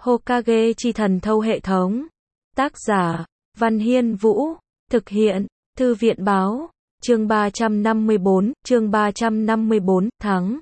Hokage chi thần thâu hệ thống. Tác giả, Văn Hiên Vũ. Thực hiện, Thư viện Báo. Chương 354, thắng.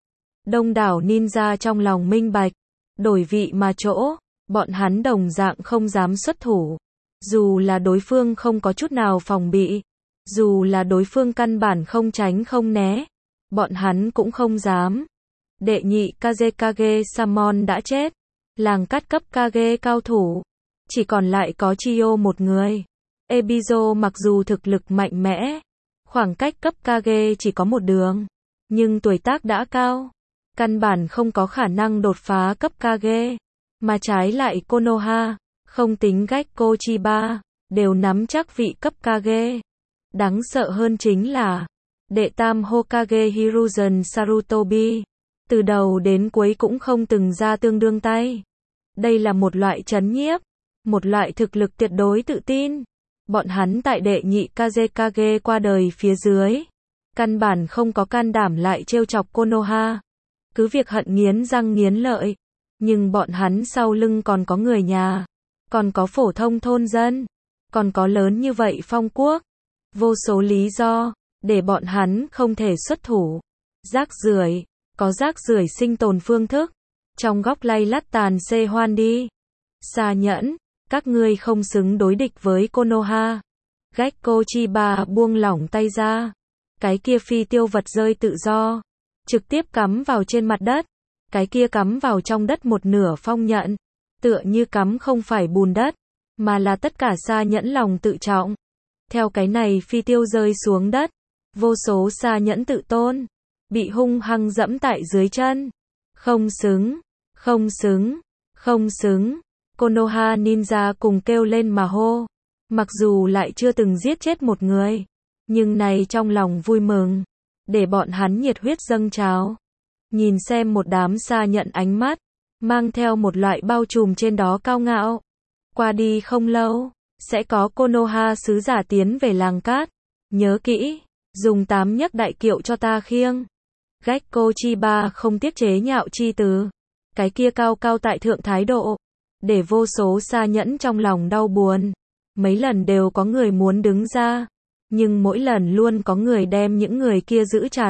Đông đảo ninja trong lòng minh bạch. Đổi vị mà chỗ, bọn hắn đồng dạng không dám xuất thủ. Dù là đối phương không có chút nào phòng bị. Dù là đối phương căn bản không tránh không né. Bọn hắn cũng không dám. Đệ nhị Kazekage Samon đã chết. Làng cắt cấp Kage cao thủ. Chỉ còn lại có Chiyo một người. Ebizo mặc dù thực lực mạnh mẽ. Khoảng cách cấp Kage chỉ có một đường. Nhưng tuổi tác đã cao. Căn bản không có khả năng đột phá cấp Kage. Mà trái lại Konoha, không tính Gekko Chiba, đều nắm chắc vị cấp Kage. Đáng sợ hơn chính là đệ tam Hokage Hiruzen Sarutobi. Từ đầu đến cuối cũng không từng ra tương đương tay. Đây là một loại trấn nhiếp. Một loại thực lực tuyệt đối tự tin. Bọn hắn tại đệ nhị Kazekage qua đời phía dưới. Căn bản không có can đảm lại trêu chọc Konoha. Cứ việc hận nghiến răng nghiến lợi. Nhưng bọn hắn sau lưng còn có người nhà. Còn có phổ thông thôn dân. Còn có lớn như vậy phong quốc. Vô số lý do, để bọn hắn không thể xuất thủ. Rác rưởi, có rác rưởi sinh tồn phương thức. Trong góc lay lắt tàn xê hoan đi. Xa nhẫn, các ngươi không xứng đối địch với Konoha. Gekko Chiba buông lỏng tay ra. Cái kia phi tiêu vật rơi tự do. Trực tiếp cắm vào trên mặt đất. Cái kia cắm vào trong đất một nửa phong nhận. Tựa như cắm không phải bùn đất. Mà là tất cả xa nhẫn lòng tự trọng. Theo cái này phi tiêu rơi xuống đất. Vô số xa nhẫn tự tôn. Bị hung hăng dẫm tại dưới chân. Không xứng. Không xứng. Không xứng. Konoha ninja cùng kêu lên mà hô. Mặc dù lại chưa từng giết chết một người. Nhưng này trong lòng vui mừng. Để bọn hắn nhiệt huyết dâng trào. Nhìn xem một đám xa nhận ánh mắt. Mang theo một loại bao trùm trên đó cao ngạo. Qua đi không lâu. Sẽ có Konoha sứ giả tiến về làng cát. Nhớ kỹ. Dùng 8 nhấc đại kiệu cho ta khiêng. Gekko Chiba không tiếc chế nhạo chi từ. Cái kia cao cao tại thượng thái độ. Để vô số xa nhẫn trong lòng đau buồn. Mấy lần đều có người muốn đứng ra. Nhưng mỗi lần luôn có người đem những người kia giữ chặt.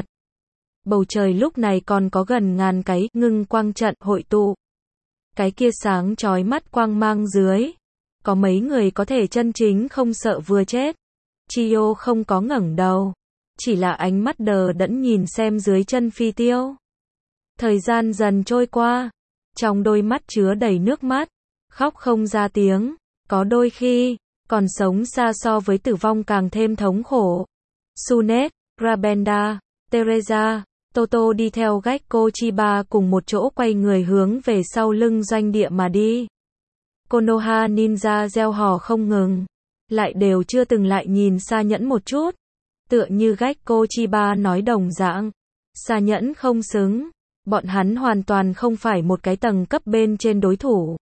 Bầu trời lúc này còn có gần ngàn cái ngưng quang trận hội tụ. Cái kia sáng chói mắt quang mang dưới. Có mấy người có thể chân chính không sợ vừa chết. Chiyo không có ngẩng đầu. Chỉ là ánh mắt đờ đẫn nhìn xem dưới chân phi tiêu. Thời gian dần trôi qua. Trong đôi mắt chứa đầy nước mắt. Khóc không ra tiếng. Có đôi khi, còn sống xa so với tử vong càng thêm thống khổ. Sunet, Rabenda, Teresa, Toto đi theo Gekko Chiba cùng một chỗ quay người hướng về sau lưng doanh địa mà đi. Konoha ninja reo hò không ngừng. Lại đều chưa từng lại nhìn xa nhẫn một chút. Tựa như Gekko Chiba nói đồng dạng. Xa nhẫn không xứng. Bọn hắn hoàn toàn không phải một cái tầng cấp bên trên đối thủ.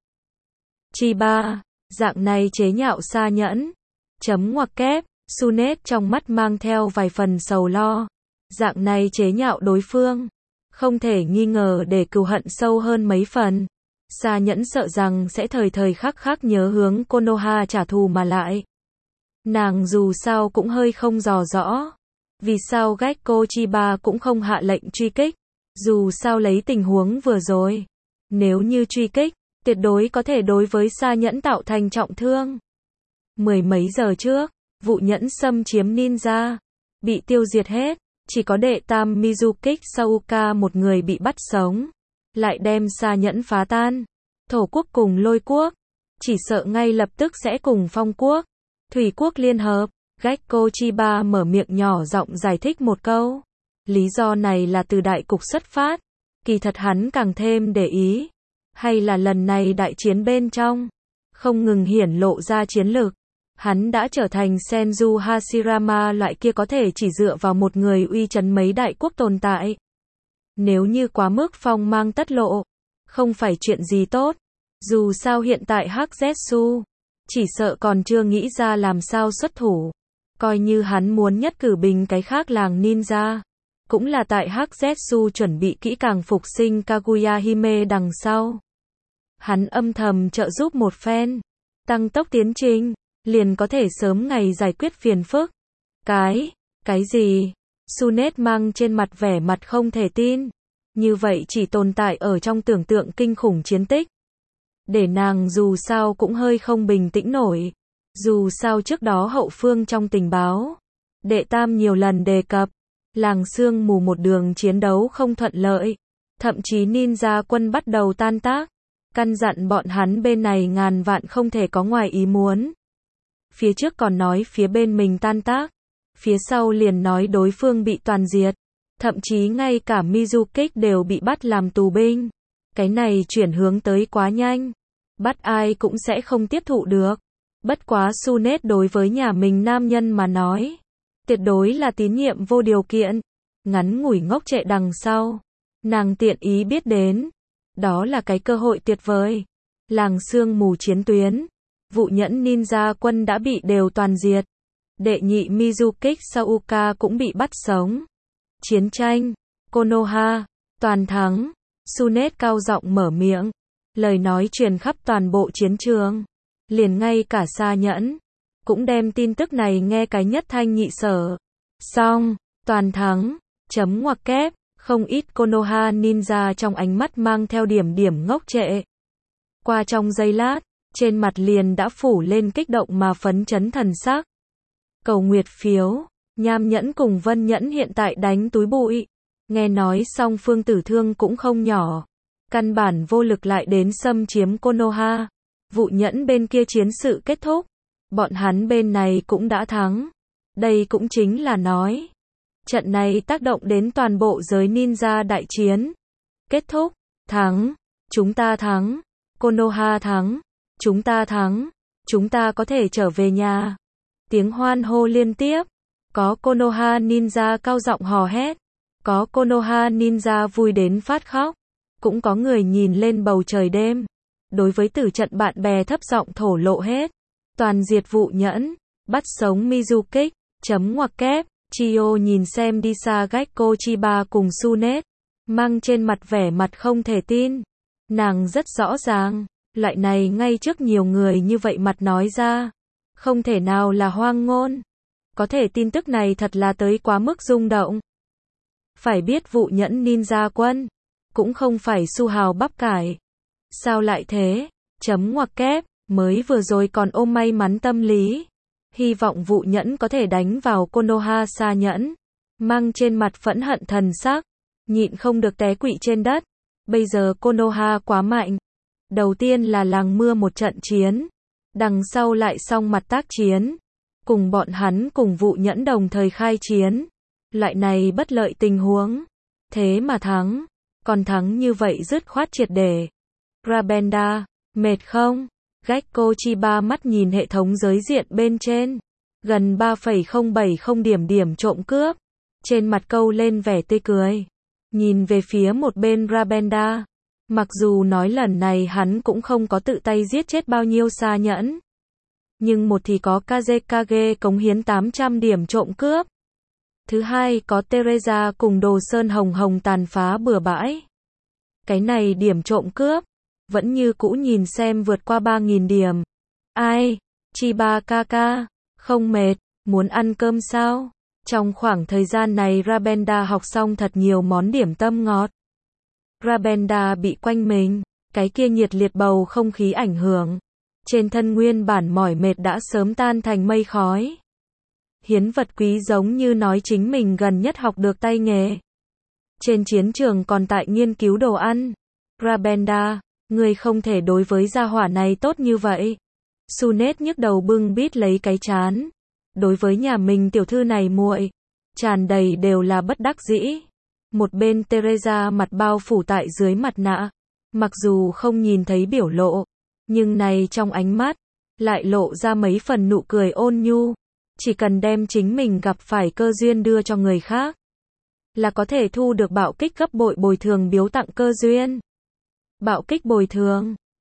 Chiba, dạng này chế nhạo xa nhẫn. Chấm ngoặc kép, Sunet trong mắt mang theo vài phần sầu lo. Dạng này chế nhạo đối phương. Không thể nghi ngờ để cừu hận sâu hơn mấy phần. Xa nhẫn sợ rằng sẽ thời thời khắc khắc nhớ hướng Konoha trả thù mà lại. Nàng dù sao cũng hơi không dò rõ. Vì sao Gekko Chiba cũng không hạ lệnh truy kích. Dù sao lấy tình huống vừa rồi. Nếu như truy kích, tuyệt đối có thể đối với xa nhẫn tạo thành trọng thương. Mười mấy giờ trước, vụ nhẫn xâm chiếm ninja. Bị tiêu diệt hết. Chỉ có đệ tam Mizukik Sauka một người bị bắt sống. Lại đem xa nhẫn phá tan. Thổ quốc cùng lôi quốc. Chỉ sợ ngay lập tức sẽ cùng phong quốc. Thủy quốc liên hợp. Gekko Chiba mở miệng nhỏ giọng giải thích một câu. Lý do này là từ đại cục xuất phát. Kỳ thật hắn càng thêm để ý. Hay là lần này đại chiến bên trong. Không ngừng hiển lộ ra chiến lược. Hắn đã trở thành Senju Hashirama loại kia có thể chỉ dựa vào một người uy chấn mấy đại quốc tồn tại. Nếu như quá mức phong mang tất lộ. Không phải chuyện gì tốt. Dù sao hiện tại Hắc Zetsu. Chỉ sợ còn chưa nghĩ ra làm sao xuất thủ. Coi như hắn muốn nhất cử bình cái khác làng ninja. Cũng là tại Hắc Zetsu chuẩn bị kỹ càng phục sinh Kaguya Hime đằng sau. Hắn âm thầm trợ giúp một phen, tăng tốc tiến trình, liền có thể sớm ngày giải quyết phiền phức. Cái gì? Sunet mang trên mặt vẻ mặt không thể tin. Như vậy chỉ tồn tại ở trong tưởng tượng kinh khủng chiến tích. Để nàng dù sao cũng hơi không bình tĩnh nổi. Dù sao trước đó hậu phương trong tình báo, Đệ Tam nhiều lần đề cập, làng sương mù một đường chiến đấu không thuận lợi. Thậm chí ninja quân bắt đầu tan tác. Căn dặn bọn hắn bên này ngàn vạn không thể có ngoài ý muốn. Phía trước còn nói phía bên mình tan tác. Phía sau liền nói đối phương bị toàn diệt. Thậm chí ngay cả Mizukik đều bị bắt làm tù binh. Cái này chuyển hướng tới quá nhanh. Bắt ai cũng sẽ không tiếp thụ được. Bất quá Sunet đối với nhà mình nam nhân mà nói. Tuyệt đối là tín nhiệm vô điều kiện. Ngắn ngủi ngốc trệ đằng sau. Nàng tiện ý biết đến. Đó là cái cơ hội tuyệt vời. Làng sương mù chiến tuyến. Vụ nhẫn ninja quân đã bị đều toàn diệt. Đệ nhị Mizukik Sauka cũng bị bắt sống. Chiến tranh, Konoha, toàn thắng. Sunet cao giọng mở miệng. Lời nói truyền khắp toàn bộ chiến trường. Liền ngay cả Sa Nhẫn cũng đem tin tức này nghe cái nhất thanh nhị sở. Xong, toàn thắng, chấm ngoặc kép, không ít Konoha ninja trong ánh mắt mang theo điểm ngốc trệ. Qua trong giây lát, trên mặt liền đã phủ lên kích động mà phấn chấn thần sắc. Cầu nguyệt phiếu, Nham Nhẫn cùng Vân Nhẫn hiện tại đánh túi bụi. Nghe nói song phương tử thương cũng không nhỏ. Căn bản vô lực lại đến xâm chiếm Konoha. Vụ nhẫn bên kia chiến sự kết thúc. Bọn hắn bên này cũng đã thắng. Đây cũng chính là nói. Trận này tác động đến toàn bộ giới ninja đại chiến. Kết thúc, thắng, chúng ta thắng, Konoha thắng, chúng ta thắng, chúng ta có thể trở về nhà. Tiếng hoan hô liên tiếp. Có Konoha ninja cao giọng hò hét. Có Konoha ninja vui đến phát khóc. Cũng có người nhìn lên bầu trời đêm. Đối với tử trận bạn bè thấp giọng thổ lộ hết. Toàn diệt vụ nhẫn. Bắt sống Mizukik. Chấm ngoặc kép. Chio nhìn xem đi xa Gekko Chiba cùng Sunet. Mang trên mặt vẻ mặt không thể tin. Nàng rất rõ ràng. Loại này ngay trước nhiều người như vậy mặt nói ra. Không thể nào là hoang ngôn. Có thể tin tức này thật là tới quá mức rung động. Phải biết vụ nhẫn ninja quân. Cũng không phải su hào bắp cải. Sao lại thế? Chấm ngoặc kép. Mới vừa rồi còn ôm may mắn tâm lý. Hy vọng vụ nhẫn có thể đánh vào Konoha. Sa Nhẫn mang trên mặt phẫn hận thần sắc. Nhịn không được té quỵ trên đất. Bây giờ Konoha quá mạnh. Đầu tiên là làng mưa một trận chiến. Đằng sau lại xong mặt tác chiến. Cùng bọn hắn cùng vụ nhẫn đồng thời khai chiến. Loại này bất lợi tình huống. Thế mà thắng. Còn thắng như vậy dứt khoát triệt để. Rabenda, mệt không? Gekko Chiba mắt nhìn hệ thống giới diện bên trên. Gần 3,070 điểm trộm cướp. Trên mặt câu lên vẻ tươi cười. Nhìn về phía một bên Rabenda. Mặc dù nói lần này hắn cũng không có tự tay giết chết bao nhiêu Sa Nhẫn. Nhưng một thì có Kazekage cống hiến 800 điểm trộm cướp. Thứ hai có Teresa cùng Đồ Sơn Hồng Hồng tàn phá bừa bãi. Cái này điểm trộm cướp. Vẫn như cũ nhìn xem vượt qua 3.000 điểm. Ai? Chiba kaka. Không mệt. Muốn ăn cơm sao? Trong khoảng thời gian này Rabenda học xong thật nhiều món điểm tâm ngọt. Rabenda bị quanh mình. Cái kia nhiệt liệt bầu không khí ảnh hưởng. Trên thân nguyên bản mỏi mệt đã sớm tan thành mây khói. Hiến vật quý giống như nói chính mình gần nhất học được tay nghề. Trên chiến trường còn tại nghiên cứu đồ ăn. Rabenda, người không thể đối với gia hỏa này tốt như vậy. Sunet nhức đầu bưng bít lấy cái trán. Đối với nhà mình tiểu thư này muội, tràn đầy đều là bất đắc dĩ. Một bên Teresa mặt bao phủ tại dưới mặt nạ. Mặc dù không nhìn thấy biểu lộ, nhưng này trong ánh mắt, lại lộ ra mấy phần nụ cười ôn nhu. Chỉ cần đem chính mình gặp phải cơ duyên đưa cho người khác, là có thể thu được bạo kích gấp bội bồi thường biếu tặng cơ duyên. Bạo kích bồi thường.